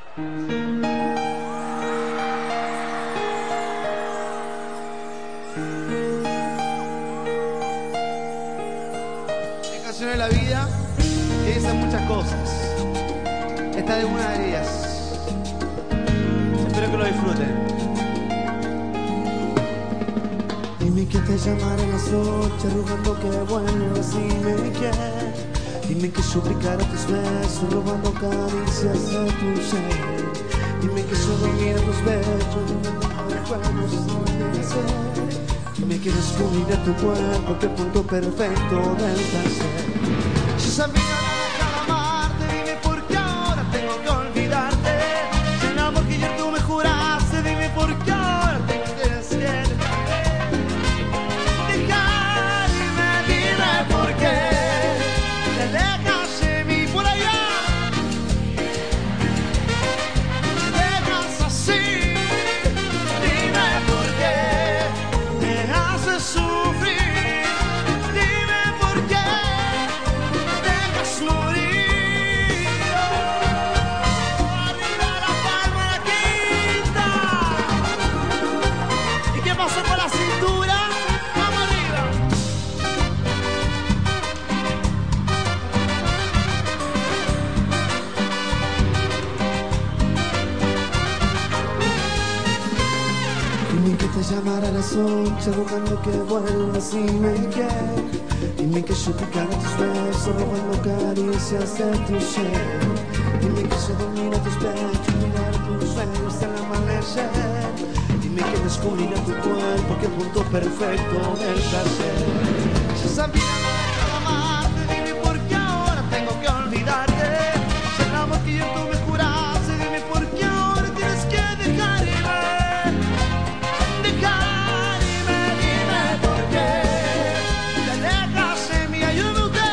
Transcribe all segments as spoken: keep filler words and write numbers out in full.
Hay canciones de la vida que dicen muchas cosas. Esta es una de ellas. Espero que lo disfruten. Dime que te llamaré en las noches rogando que vuelvas y me quieres. Dime que suplicaré tus besos robando caricias de tu ser. Dime que yo dormiré tus besos robando recuerdos de ser. Dime que descubriré tu cuerpo, que punto perfecto del placer. Si sabía dejar amarte, dime por qué ahora tengo que olvidarte. Si el amor que ayer tú me juraste, dime por qué ahora tengo que decir. Dejarme, dime por qué te dejas de mí por allá. Te dejas así. Dime por qué me haces sufrir. Dime por qué me dejas morir. Oh, arriba la palma, la quinta. ¿Y qué pasó con la cintura? Vamos arriba. Dime que te llamaré a las ocho rogando que vuelvas y me quieres. Dime que suplicaré tus besos robando caricias de tu ser. Dime que se dormirá tus pechos, mirar tus sueños al amanecer. Dime que descubriré tu cuerpo, que punto perfecto del placer. Si sabía no dejar amarte, dime por qué ahora tengo que olvidarte. Si el amor que yo tú me juraste, dime por qué ahora tienes que dejarme. Dejarme, dime por qué te alejas de mí, ayúdate.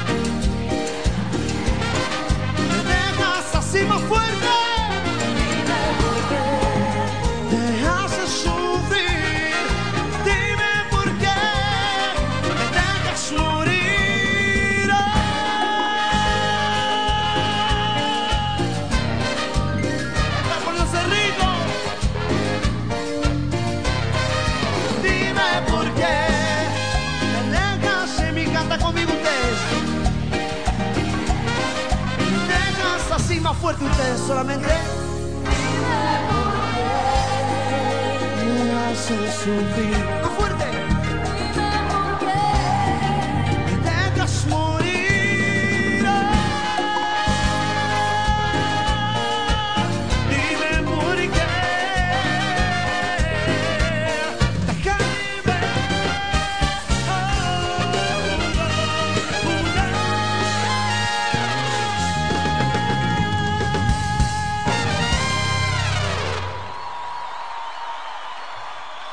Te dejas así más fuerte. Dime por qué te haces sufrir. Dime por qué me dejas morir. Oh. Está poniéndose rico. Dime por qué te alejas de mí, canta conmigo ustedes. Te dejas así más fuerte ustedes solamente. Dime por qué me haces sufrir. Afuera.